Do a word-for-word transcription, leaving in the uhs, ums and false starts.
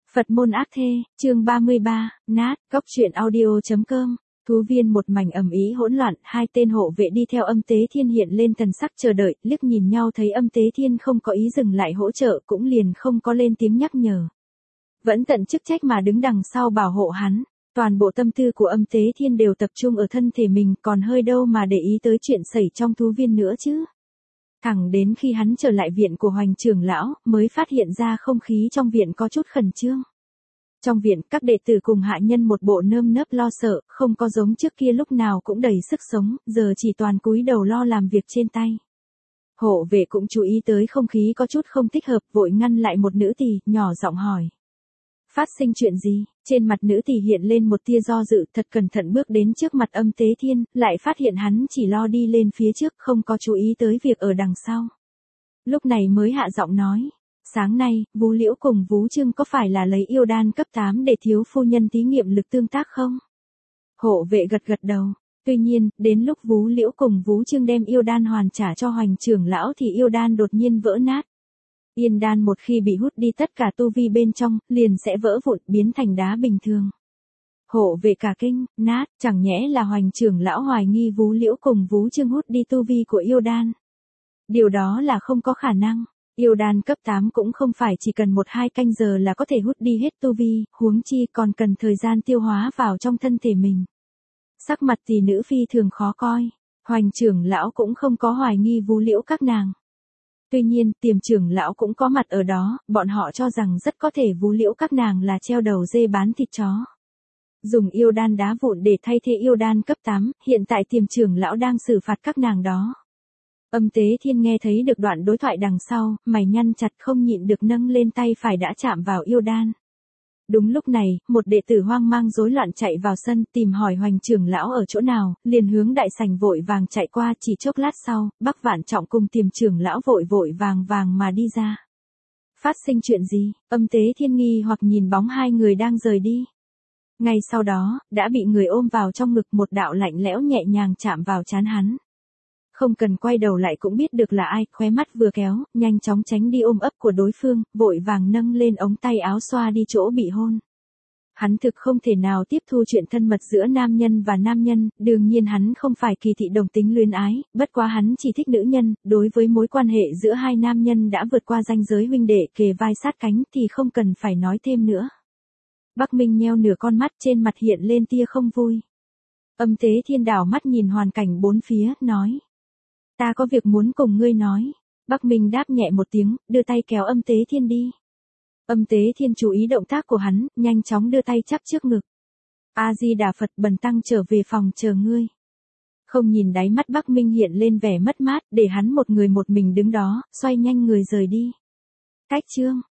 Phật môn ác thê, chương ba mươi ba, nát, góc truyện audio.com. Thú viên một mảnh ầm ĩ hỗn loạn, hai tên hộ vệ đi theo Âm Tế Thiên hiện lên thần sắc chờ đợi, liếc nhìn nhau thấy Âm Tế Thiên không có ý dừng lại hỗ trợ cũng liền không có lên tiếng nhắc nhở. Vẫn tận chức trách mà đứng đằng sau bảo hộ hắn, toàn bộ tâm tư của Âm Tế Thiên đều tập trung ở thân thể mình, còn hơi đâu mà để ý tới chuyện xảy trong thú viên nữa chứ. Thẳng đến khi hắn trở lại viện của Hoành trưởng lão, mới phát hiện ra không khí trong viện có chút khẩn trương. Trong viện, các đệ tử cùng hạ nhân một bộ nơm nớp lo sợ, không có giống trước kia lúc nào cũng đầy sức sống, giờ chỉ toàn cúi đầu lo làm việc trên tay. Hộ vệ cũng chú ý tới không khí có chút không thích hợp, vội ngăn lại một nữ tỳ, nhỏ giọng hỏi. Phát sinh chuyện gì? Trên mặt nữ tỳ hiện lên một tia do dự, thật cẩn thận bước đến trước mặt Âm Tế Thiên, lại phát hiện hắn chỉ lo đi lên phía trước, không có chú ý tới việc ở đằng sau. Lúc này mới hạ giọng nói. Sáng nay, Vú Liễu cùng Vú Trưng có phải là lấy yêu đan cấp tám để thiếu phu nhân thí nghiệm lực tương tác không? Hộ vệ gật gật đầu. Tuy nhiên, đến lúc Vú Liễu cùng Vú Trưng đem yêu đan hoàn trả cho Hoành trưởng lão thì yêu đan đột nhiên vỡ nát. Yên đan một khi bị hút đi tất cả tu vi bên trong, liền sẽ vỡ vụn biến thành đá bình thường. Hộ vệ cả kinh, nát, chẳng nhẽ là Hoành trưởng lão hoài nghi Vú Liễu cùng Vú Trưng hút đi tu vi của yêu đan. Điều đó là không có khả năng. Yêu đan cấp tám cũng không phải chỉ cần một hai canh giờ là có thể hút đi hết tu vi, huống chi còn cần thời gian tiêu hóa vào trong thân thể mình. Sắc mặt tỷ nữ phi thường khó coi, Hoành trưởng lão cũng không có hoài nghi Vú Liễu các nàng. Tuy nhiên, Tiềm trưởng lão cũng có mặt ở đó, bọn họ cho rằng rất có thể Vú Liễu các nàng là treo đầu dê bán thịt chó. Dùng yêu đan đá vụn để thay thế yêu đan cấp tám, hiện tại Tiềm trưởng lão đang xử phạt các nàng đó. Âm Tế Thiên nghe thấy được đoạn đối thoại đằng sau, mày nhăn chặt không nhịn được nâng lên tay phải đã chạm vào yêu đan. Đúng lúc này, một đệ tử hoang mang rối loạn chạy vào sân tìm hỏi Hoành trưởng lão ở chỗ nào, liền hướng đại sảnh vội vàng chạy qua, chỉ chốc lát sau, Bắc Vạn Trọng cùng Tiềm trưởng lão vội vội vàng vàng mà đi ra. Phát sinh chuyện gì? Âm Tế Thiên nghi hoặc nhìn bóng hai người đang rời đi. Ngay sau đó, đã bị người ôm vào trong ngực, một đạo lạnh lẽo nhẹ nhàng chạm vào trán hắn. Không cần quay đầu lại cũng biết được là ai, khóe mắt vừa kéo, nhanh chóng tránh đi ôm ấp của đối phương, vội vàng nâng lên ống tay áo xoa đi chỗ bị hôn. Hắn thực không thể nào tiếp thu chuyện thân mật giữa nam nhân và nam nhân, đương nhiên hắn không phải kỳ thị đồng tính luyến ái, bất quá hắn chỉ thích nữ nhân, đối với mối quan hệ giữa hai nam nhân đã vượt qua ranh giới huynh đệ kề vai sát cánh thì không cần phải nói thêm nữa. Bắc Minh nheo nửa con mắt, trên mặt hiện lên tia không vui. Âm Tế Thiên đảo mắt nhìn hoàn cảnh bốn phía, nói. Ta có việc muốn cùng ngươi nói. Bắc Minh đáp nhẹ một tiếng, đưa tay kéo Âm Tế Thiên đi. Âm Tế Thiên chú ý động tác của hắn, nhanh chóng đưa tay chắp trước ngực. A-di-đà Phật, bần tăng trở về phòng chờ ngươi. Không nhìn đáy mắt Bắc Minh hiện lên vẻ mất mát, để hắn một người một mình đứng đó, xoay nhanh người rời đi. Cách chương,